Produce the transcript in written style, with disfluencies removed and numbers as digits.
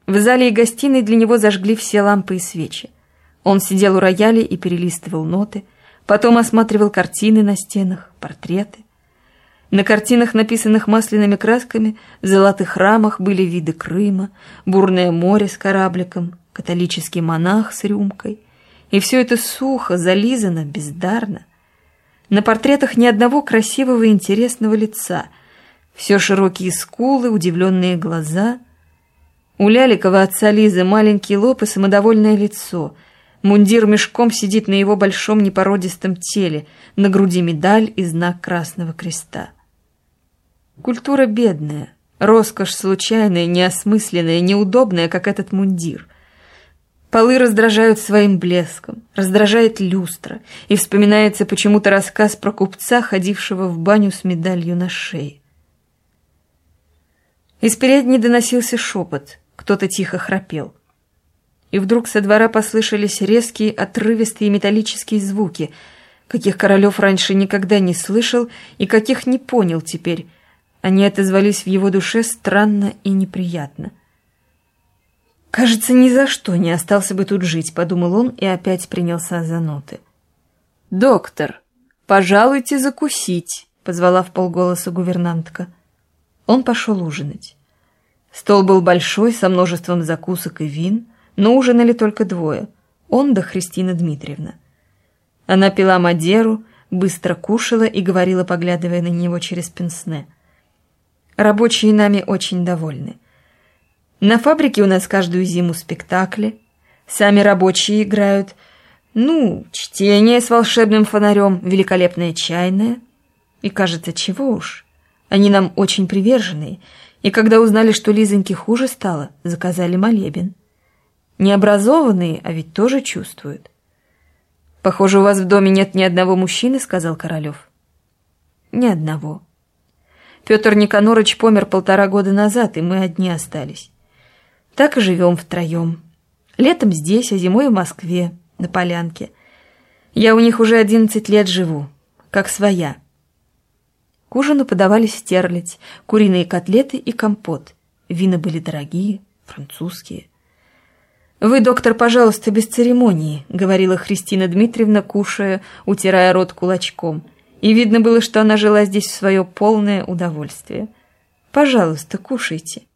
В зале и гостиной для него зажгли все лампы и свечи. Он сидел у рояля и перелистывал ноты, потом осматривал картины на стенах, портреты. На картинах, написанных масляными красками, в золотых рамах были виды Крыма, бурное море с корабликом, католический монах с рюмкой. И все это сухо, зализано, бездарно. На портретах ни одного красивого и интересного лица. Все широкие скулы, удивленные глаза. У Ляликова отца Лизы маленький лоб и самодовольное лицо. Мундир мешком сидит на его большом непородистом теле, на груди медаль и знак Красного Креста. Культура бедная, роскошь случайная, неосмысленная, неудобная, как этот мундир. Полы раздражают своим блеском, раздражает люстра, и вспоминается почему-то рассказ про купца, ходившего в баню с медалью на шее. Из передней доносился шепот, кто-то тихо храпел. И вдруг со двора послышались резкие, отрывистые металлические звуки, каких Королев раньше никогда не слышал и каких не понял теперь. Они отозвались в его душе странно и неприятно. «Кажется, ни за что не остался бы тут жить», — подумал он и опять принялся за ноты. «Доктор, пожалуйте закусить», — позвала вполголоса гувернантка. Он пошел ужинать. Стол был большой, со множеством закусок и вин, но ужинали только двое — он да Христина Дмитриевна. Она пила мадеру, быстро кушала и говорила, поглядывая на него через пенсне. «Рабочие нами очень довольны. На фабрике у нас каждую зиму спектакли, сами рабочие играют, чтение с волшебным фонарем, великолепная чайная. И, кажется, чего уж, они нам очень приверженные, и когда узнали, что Лизоньке хуже стало, заказали молебен. Необразованные, а ведь тоже чувствуют». «Похоже, у вас в доме нет ни одного мужчины», — сказал Королев. «Ни одного. Петр Никонорович помер 1,5 года назад, и мы одни остались. Так и живем втроем. Летом здесь, а зимой в Москве, на Полянке. Я у них уже 11 лет живу, как своя». К ужину подавали стерлядь, куриные котлеты и компот. Вина были дорогие, французские. «Вы, доктор, пожалуйста, без церемонии», — говорила Христина Дмитриевна, кушая, утирая рот кулачком. И видно было, что она жила здесь в свое полное удовольствие. «Пожалуйста, кушайте».